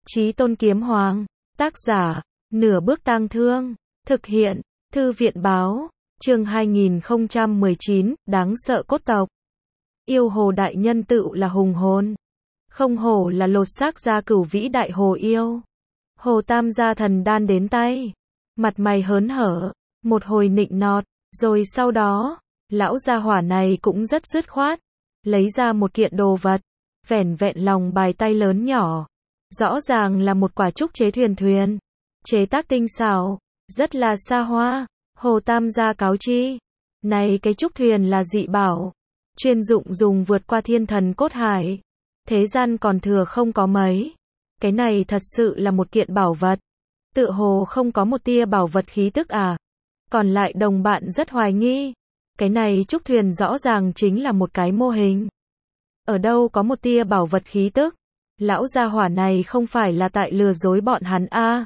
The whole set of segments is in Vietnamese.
Chí Tôn Kiếm Hoàng, tác giả, Nửa Bước Tang Thương, thực hiện, Thư viện báo, chương 2019, đáng sợ cốt tộc. Yêu hồ đại nhân tựu là hùng hồn. Không hổ là lột xác ra cửu vĩ đại hồ yêu. Hồ Tam gia thần đan đến tay. Mặt mày hớn hở, một hồi nịnh nọt, rồi sau đó, lão gia hỏa này cũng rất dứt khoát. Lấy ra một kiện đồ vật, vẻn vẹn lòng bài tay lớn nhỏ. Rõ ràng là một quả trúc chế thuyền. Chế tác tinh xảo, rất là xa hoa. Hồ Tam gia cáo chi. Này cái trúc thuyền là dị bảo. Chuyên dụng dùng vượt qua thiên thần cốt hải. Thế gian còn thừa không có mấy. Cái này thật sự là một kiện bảo vật. Tựa hồ không có một tia bảo vật khí tức à. Còn lại đồng bạn rất hoài nghi. Cái này trúc thuyền rõ ràng chính là một cái mô hình. Ở đâu có một tia bảo vật khí tức. Lão gia hỏa này không phải là tại lừa dối bọn hắn a.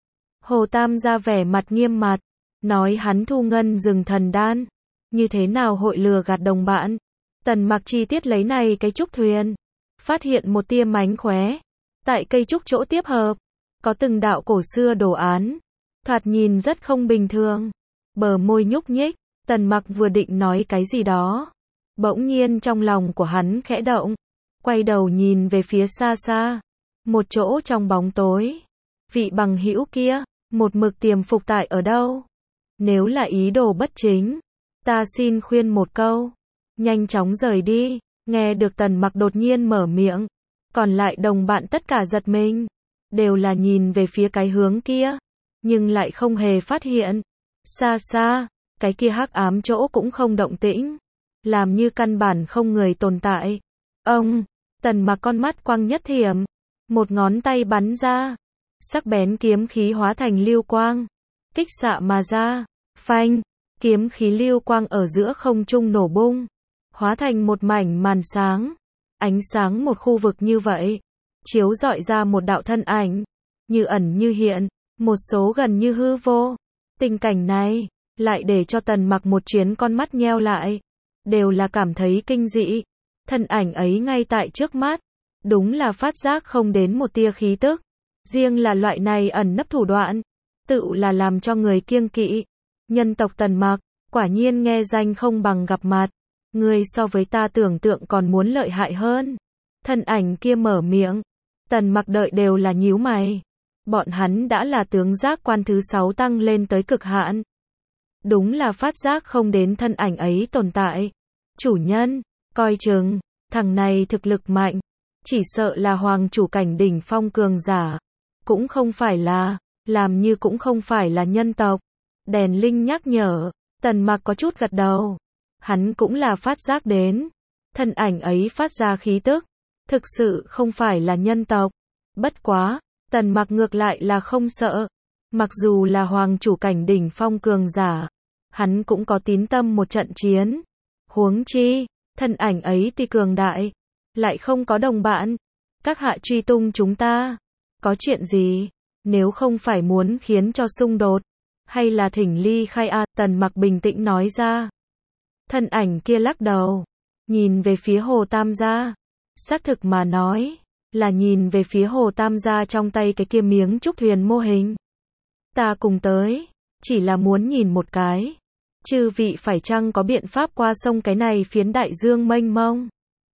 Hồ Tam gia vẻ mặt nghiêm mặt. Nói hắn thu ngân rừng thần đan. Như thế nào hội lừa gạt đồng bạn. Tần Mặc chi tiết lấy này cái trúc thuyền. Phát hiện một tia mánh khóe. Tại cây trúc chỗ tiếp hợp. Có từng đạo cổ xưa đồ án. Thoạt nhìn rất không bình thường. Bờ môi nhúc nhích. Tần Mặc vừa định nói cái gì đó. Bỗng nhiên trong lòng của hắn khẽ động. Quay đầu nhìn về phía xa xa. Một chỗ trong bóng tối. Vị bằng hữu kia. Một mực tiềm phục tại ở đâu. Nếu là ý đồ bất chính. Ta xin khuyên một câu. Nhanh chóng rời đi. Nghe được Tần Mặc đột nhiên mở miệng. Còn lại đồng bạn tất cả giật mình. Đều là nhìn về phía cái hướng kia. Nhưng lại không hề phát hiện. Xa xa. Cái kia hắc ám chỗ cũng không động tĩnh. Làm như căn bản không người tồn tại. Ông. Tần Mặc con mắt quang nhất thiểm. Một ngón tay bắn ra. Sắc bén kiếm khí hóa thành lưu quang. Kích xạ mà ra. Phanh. Kiếm khí lưu quang ở giữa không trung nổ bung. Hóa thành một mảnh màn sáng. Ánh sáng một khu vực như vậy. Chiếu rọi ra một đạo thân ảnh. Như ẩn như hiện. Một số gần như hư vô. Tình cảnh này. Lại để cho Tần Mặc một chuyến con mắt nheo lại. Đều là cảm thấy kinh dị. Thân ảnh ấy ngay tại trước mắt. Đúng là phát giác không đến một tia khí tức. Riêng là loại này ẩn nấp thủ đoạn. Tự là làm cho người kiêng kỵ. Nhân tộc Tần Mặc. Quả nhiên nghe danh không bằng gặp mặt. Người so với ta tưởng tượng còn muốn lợi hại hơn. Thân ảnh kia mở miệng. Tần Mặc đợi đều là nhíu mày. Bọn hắn đã là tướng giác quan thứ 6 tăng lên tới cực hạn. Đúng là phát giác không đến thân ảnh ấy tồn tại. Chủ nhân, coi chừng, thằng này thực lực mạnh. Chỉ sợ là hoàng chủ cảnh đỉnh phong cường giả. Cũng không phải là, làm như cũng không phải là nhân tộc. Đèn linh nhắc nhở, Tần Mặc có chút gật đầu. Hắn cũng là phát giác đến. Thân ảnh ấy phát ra khí tức. Thực sự không phải là nhân tộc. Bất quá, Tần Mặc ngược lại là không sợ. Mặc dù là hoàng chủ cảnh đỉnh phong cường giả. Hắn cũng có tín tâm một trận chiến. Huống chi, thân ảnh ấy tuy cường đại. Lại không có đồng bạn. Các hạ truy tung chúng ta. Có chuyện gì? Nếu không phải muốn khiến cho xung đột. Hay là thỉnh ly khai a? Tần Mặc bình tĩnh nói ra. Thân ảnh kia lắc đầu. Nhìn về phía Hồ Tam gia. Xác thực mà nói. Là nhìn về phía Hồ Tam gia trong tay cái kia miếng trúc thuyền mô hình. Ta cùng tới. Chỉ là muốn nhìn một cái. Chư vị phải chăng có biện pháp qua sông cái này phiến đại dương mênh mông.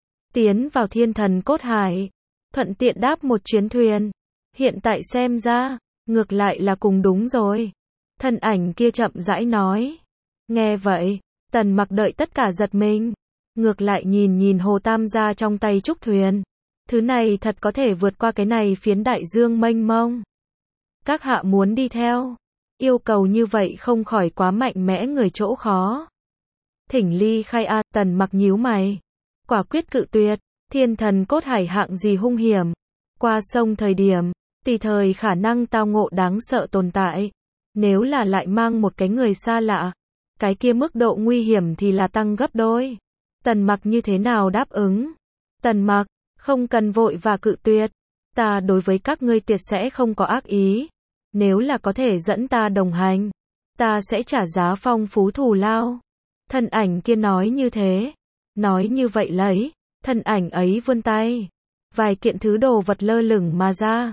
Tiến vào thiên thần cốt hải. Thuận tiện đáp một chuyến thuyền. Hiện tại xem ra. Ngược lại là cùng đúng rồi. Thân ảnh kia chậm rãi nói. Nghe vậy. Tần Mặc đợi tất cả giật mình. Ngược lại nhìn Hồ Tam gia trong tay trúc thuyền. Thứ này thật có thể vượt qua cái này phiến đại dương mênh mông. Các hạ muốn đi theo. Yêu cầu như vậy không khỏi quá mạnh mẽ người chỗ khó. Thỉnh ly khai a. Tần Mặc nhíu mày. Quả quyết cự tuyệt. Thiên thần cốt hải hạng gì hung hiểm. Qua sông thời điểm. Tùy thời khả năng tao ngộ đáng sợ tồn tại. Nếu là lại mang một cái người xa lạ. Cái kia mức độ nguy hiểm thì là tăng gấp đôi. Tần Mặc như thế nào đáp ứng? Tần Mặc, không cần vội và cự tuyệt. Ta đối với các ngươi tuyệt sẽ không có ác ý. Nếu là có thể dẫn ta đồng hành. Ta sẽ trả giá phong phú thù lao. Thân ảnh kia nói như thế. Nói như vậy lấy. Thân ảnh ấy vươn tay. Vài kiện thứ đồ vật lơ lửng mà ra.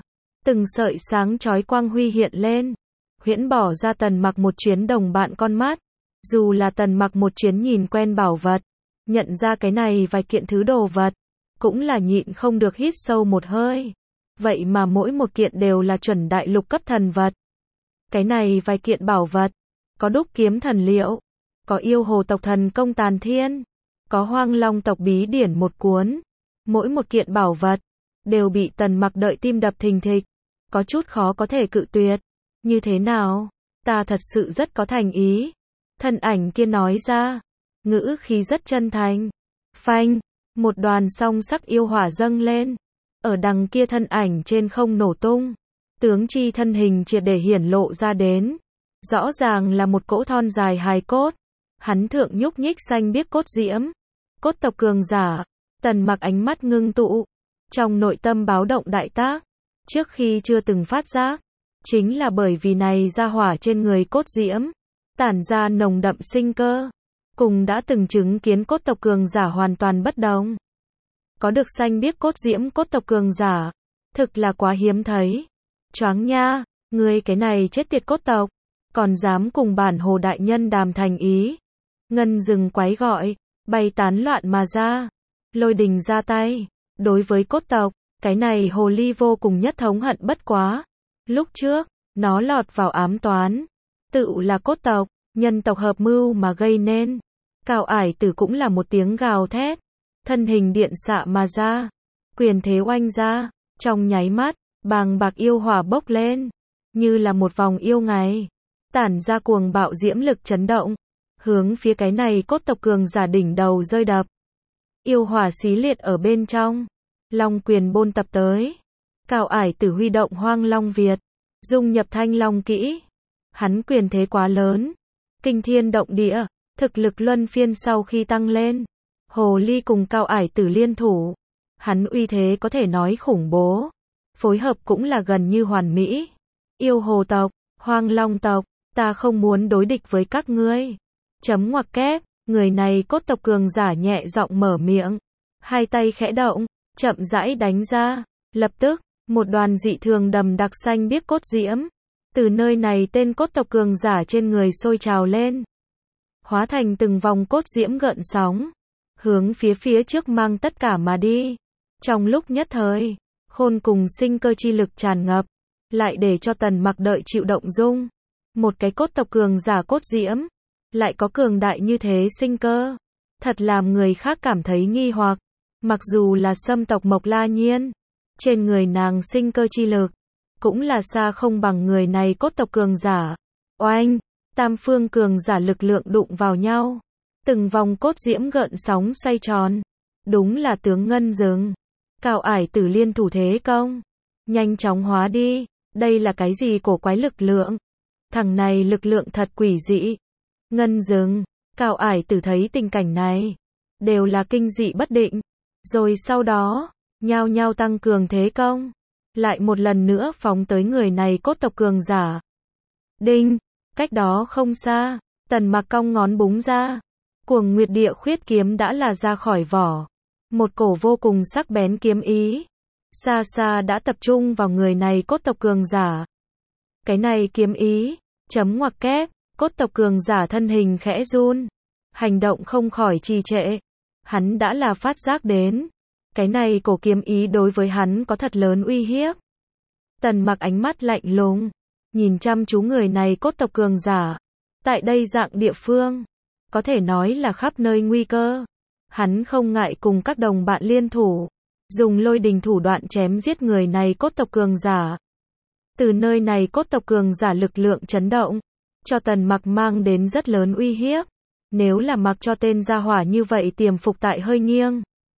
Từng sợi sáng chói quang huy hiện lên. Huyễn bỏ ra Tần Mặc một chuyến đồng bạn con mắt. Dù là Tần Mặc một chuyến nhìn quen bảo vật, nhận ra cái này vài kiện thứ đồ vật, cũng là nhịn không được hít sâu một hơi. Vậy mà mỗi một kiện đều là chuẩn đại lục cấp thần vật. Cái này vài kiện bảo vật, có đúc kiếm thần liệu, có yêu hồ tộc thần công tàn thiên, có hoang long tộc bí điển một cuốn. Mỗi một kiện bảo vật, đều bị Tần Mặc đợi tim đập thình thịch. Có chút khó có thể cự tuyệt. Như thế nào? Ta thật sự rất có thành ý. Thân ảnh kia nói ra. Ngữ khí rất chân thành. Phanh, một đoàn song sắc yêu hỏa dâng lên. Ở đằng kia thân ảnh trên không nổ tung. Tướng chi thân hình triệt để hiển lộ ra đến. Rõ ràng là một cỗ thon dài hài cốt. Hắn thượng nhúc nhích xanh biếc cốt diễm. Cốt tộc cường giả. Tần Mặc ánh mắt ngưng tụ. Trong nội tâm báo động đại tác. Trước khi chưa từng phát giác. Chính là bởi vì này ra hỏa trên người cốt diễm. Tản ra nồng đậm sinh cơ. Cùng đã từng chứng kiến cốt tộc cường giả hoàn toàn bất đồng. Có được xanh biếc cốt diễm cốt tộc cường giả. Thực là quá hiếm thấy. Choáng nha, ngươi cái này chết tiệt cốt tộc. Còn dám cùng bản hồ đại nhân đàm thành ý. Ngân rừng quái gọi. Bay tán loạn mà ra. Lôi đình ra tay. Đối với cốt tộc, cái này hồ ly vô cùng nhất thống hận bất quá. Lúc trước, nó lọt vào ám toán. Tự là cốt tộc, nhân tộc hợp mưu mà gây nên. Cao Ải Tử cũng là một tiếng gào thét. Thân hình điện xạ mà ra. Quyền thế oanh ra. Trong nháy mắt, bàng bạc yêu hỏa bốc lên. Như là một vòng yêu ngày. Tản ra cuồng bạo diễm lực chấn động. Hướng phía cái này cốt tộc cường giả đỉnh đầu rơi đập. Yêu hỏa xí liệt ở bên trong. Long quyền bôn tập tới. Cao Ải Tử huy động Hoang Long Việt. Dung nhập Thanh Long kỹ. Hắn quyền thế quá lớn. Kinh thiên động địa. Thực lực luân phiên sau khi tăng lên. Hồ ly cùng Cao Ải Tử liên thủ. Hắn uy thế có thể nói khủng bố. Phối hợp cũng là gần như hoàn mỹ. Yêu hồ tộc, Hoang Long tộc. Ta không muốn đối địch với các ngươi. Chấm ngoặc kép. Người này cốt tộc cường giả nhẹ giọng mở miệng. Hai tay khẽ động. Chậm rãi đánh ra. Lập tức, một đoàn dị thường đầm đặc xanh biếc cốt diễm. Từ nơi này tên cốt tộc cường giả trên người sôi trào lên. Hóa thành từng vòng cốt diễm gợn sóng. Hướng phía trước mang tất cả mà đi. Trong lúc nhất thời, khôn cùng sinh cơ chi lực tràn ngập. Lại để cho Tần Mặc đợi chịu động dung. Một cái cốt tộc cường giả cốt diễm. Lại có cường đại như thế sinh cơ. Thật làm người khác cảm thấy nghi hoặc. Mặc dù là Sâm tộc Mộc La Nhiên. Trên người nàng sinh cơ chi lực. Cũng là xa không bằng người này cốt tộc cường giả. Oanh, tam phương cường giả lực lượng đụng vào nhau. Từng vòng cốt diễm gợn sóng xoay tròn. Đúng là tướng Ngân Rừng. Cao Ải Tử liên thủ thế công. Nhanh chóng hóa đi. Đây là cái gì cổ quái lực lượng? Thằng này lực lượng thật quỷ dị. Ngân Rừng, Cao Ải Tử thấy tình cảnh này. Đều là kinh dị bất định. Rồi sau đó, nhao nhao tăng cường thế công. Lại một lần nữa phóng tới người này cốt tộc cường giả. Đinh, cách đó không xa. Tần Mặc cong ngón búng ra. Cuồng Nguyệt Địa Khuyết kiếm đã là ra khỏi vỏ. Một cổ vô cùng sắc bén kiếm ý. Xa xa đã tập trung vào người này cốt tộc cường giả. Cái này kiếm ý. Chấm ngoặc kép. Cốt tộc cường giả thân hình khẽ run. Hành động không khỏi trì trệ. Hắn đã là phát giác đến. Cái này cổ kiếm ý đối với hắn có thật lớn uy hiếp. Tần Mặc ánh mắt lạnh lùng. Nhìn chăm chú người này cốt tộc cường giả. Tại đây dạng địa phương. Có thể nói là khắp nơi nguy cơ. Hắn không ngại cùng các đồng bạn liên thủ. Dùng lôi đình thủ đoạn chém giết người này cốt tộc cường giả. Từ nơi này cốt tộc cường giả lực lượng chấn động. Cho Tần Mặc mang đến rất lớn uy hiếp. Nếu là mặc cho tên gia hỏa như vậy tiềm phục tại hơi nghiêng.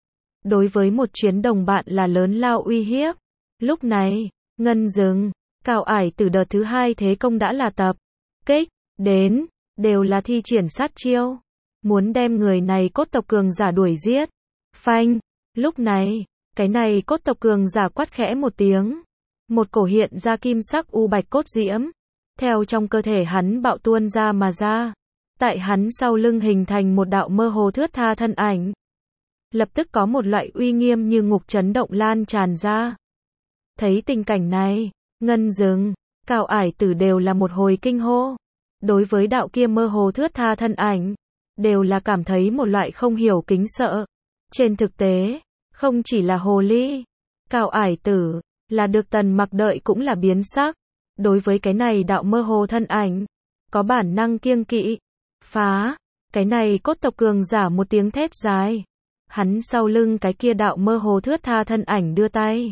Đối với một chuyến đồng bạn là lớn lao uy hiếp. Lúc này, Ngân Rừng, Cao Ải Tử đợt thứ hai thế công đã là tập. Kích, đến, đều là thi triển sát chiêu. Muốn đem người này cốt tộc cường giả đuổi giết. Phanh, lúc này, cái này cốt tộc cường giả quát khẽ một tiếng. Một cổ hiện ra kim sắc u bạch cốt diễm. Theo trong cơ thể hắn bạo tuôn ra mà ra. Tại hắn sau lưng hình thành một đạo mơ hồ thướt tha thân ảnh. Lập tức có một loại uy nghiêm như ngục chấn động lan tràn ra. Thấy tình cảnh này, Ngân Dừng, Cao Ải Tử đều là một hồi kinh hô. Đối với đạo kia mơ hồ thướt tha thân ảnh, đều là cảm thấy một loại không hiểu kính sợ. Trên thực tế, không chỉ là hồ ly, Cao Ải Tử, là được Tần Mặc đợi cũng là biến sắc. Đối với cái này đạo mơ hồ thân ảnh, có bản năng kiêng kỵ. Phá, cái này cốt tộc cường giả một tiếng thét dài. Hắn sau lưng cái kia đạo mơ hồ thướt tha thân ảnh đưa tay.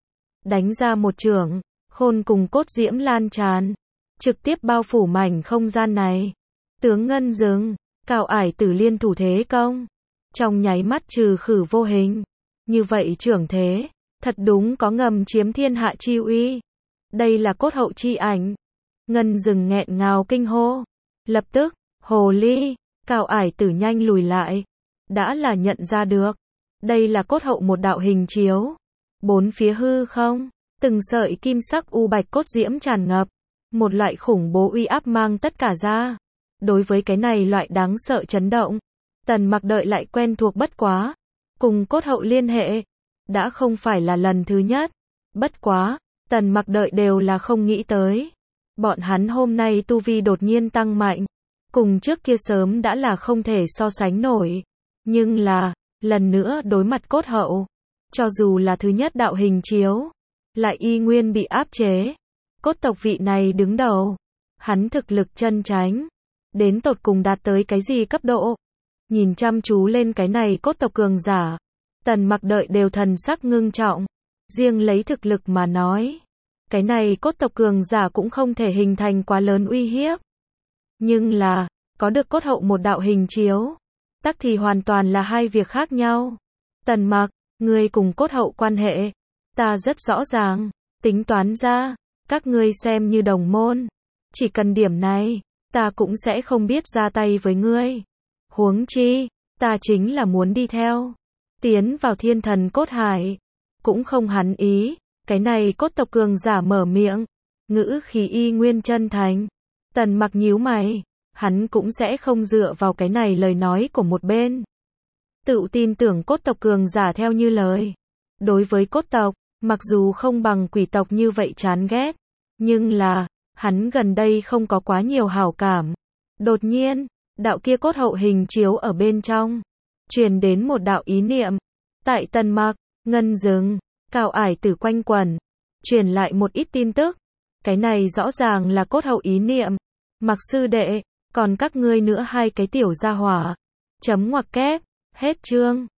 Đánh ra một chưởng, khôn cùng cốt diễm lan tràn. Trực tiếp bao phủ mảnh không gian này. Tướng Ngân Dừng, Cao Ải Tử liên thủ thế công. Trong nháy mắt trừ khử vô hình. Như vậy trưởng thế, thật đúng có ngầm chiếm thiên hạ chi uy. Đây là cốt hậu chi ảnh. Ngân Dừng nghẹn ngào kinh hô. Lập tức, hồ ly, Cao Ải Tử nhanh lùi lại. Đã là nhận ra được. Đây là cốt hậu một đạo hình chiếu. Bốn phía hư không, từng sợi kim sắc u bạch cốt diễm tràn ngập. Một loại khủng bố uy áp mang tất cả ra. Đối với cái này loại đáng sợ chấn động, Tần Mặc đợi lại quen thuộc bất quá. Cùng cốt hậu liên hệ, đã không phải là lần thứ nhất. Bất quá, Tần Mặc đợi đều là không nghĩ tới. Bọn hắn hôm nay tu vi đột nhiên tăng mạnh. Cùng trước kia sớm đã là không thể so sánh nổi. Nhưng là, lần nữa đối mặt cốt hậu. Cho dù là thứ nhất đạo hình chiếu, lại y nguyên bị áp chế. Cốt tộc vị này đứng đầu. Hắn thực lực chân chánh. Đến tột cùng đạt tới cái gì cấp độ? Nhìn chăm chú lên cái này cốt tộc cường giả. Tần Mặc đợi đều thần sắc ngưng trọng. Riêng lấy thực lực mà nói. Cái này cốt tộc cường giả cũng không thể hình thành quá lớn uy hiếp. Nhưng là, có được cốt hậu một đạo hình chiếu. Tắc thì hoàn toàn là hai việc khác nhau. Tần Mặc, ngươi cùng cốt hậu quan hệ. Ta rất rõ ràng. Tính toán ra. Các ngươi xem như đồng môn. Chỉ cần điểm này, ta cũng sẽ không biết ra tay với ngươi. Huống chi, ta chính là muốn đi theo. Tiến vào thiên thần cốt hải. Cũng không hắn ý. Cái này cốt tộc cường giả mở miệng. Ngữ khí y nguyên chân thành. Tần Mặc nhíu mày. Hắn cũng sẽ không dựa vào cái này lời nói của một bên. Tự tin tưởng cốt tộc cường giả theo như lời. Đối với cốt tộc, mặc dù không bằng quỷ tộc như vậy chán ghét. Nhưng là, hắn gần đây không có quá nhiều hảo cảm. Đột nhiên, đạo kia cốt hậu hình chiếu ở bên trong. Truyền đến một đạo ý niệm. Tại Tần Mặc, Ngân Dừng, Cao Ải Tử quanh quẩn. Truyền lại một ít tin tức. Cái này rõ ràng là cốt hậu ý niệm. Mặc sư đệ, còn các ngươi nữa hai cái tiểu gia hỏa. Chấm ngoặc kép, hết chương.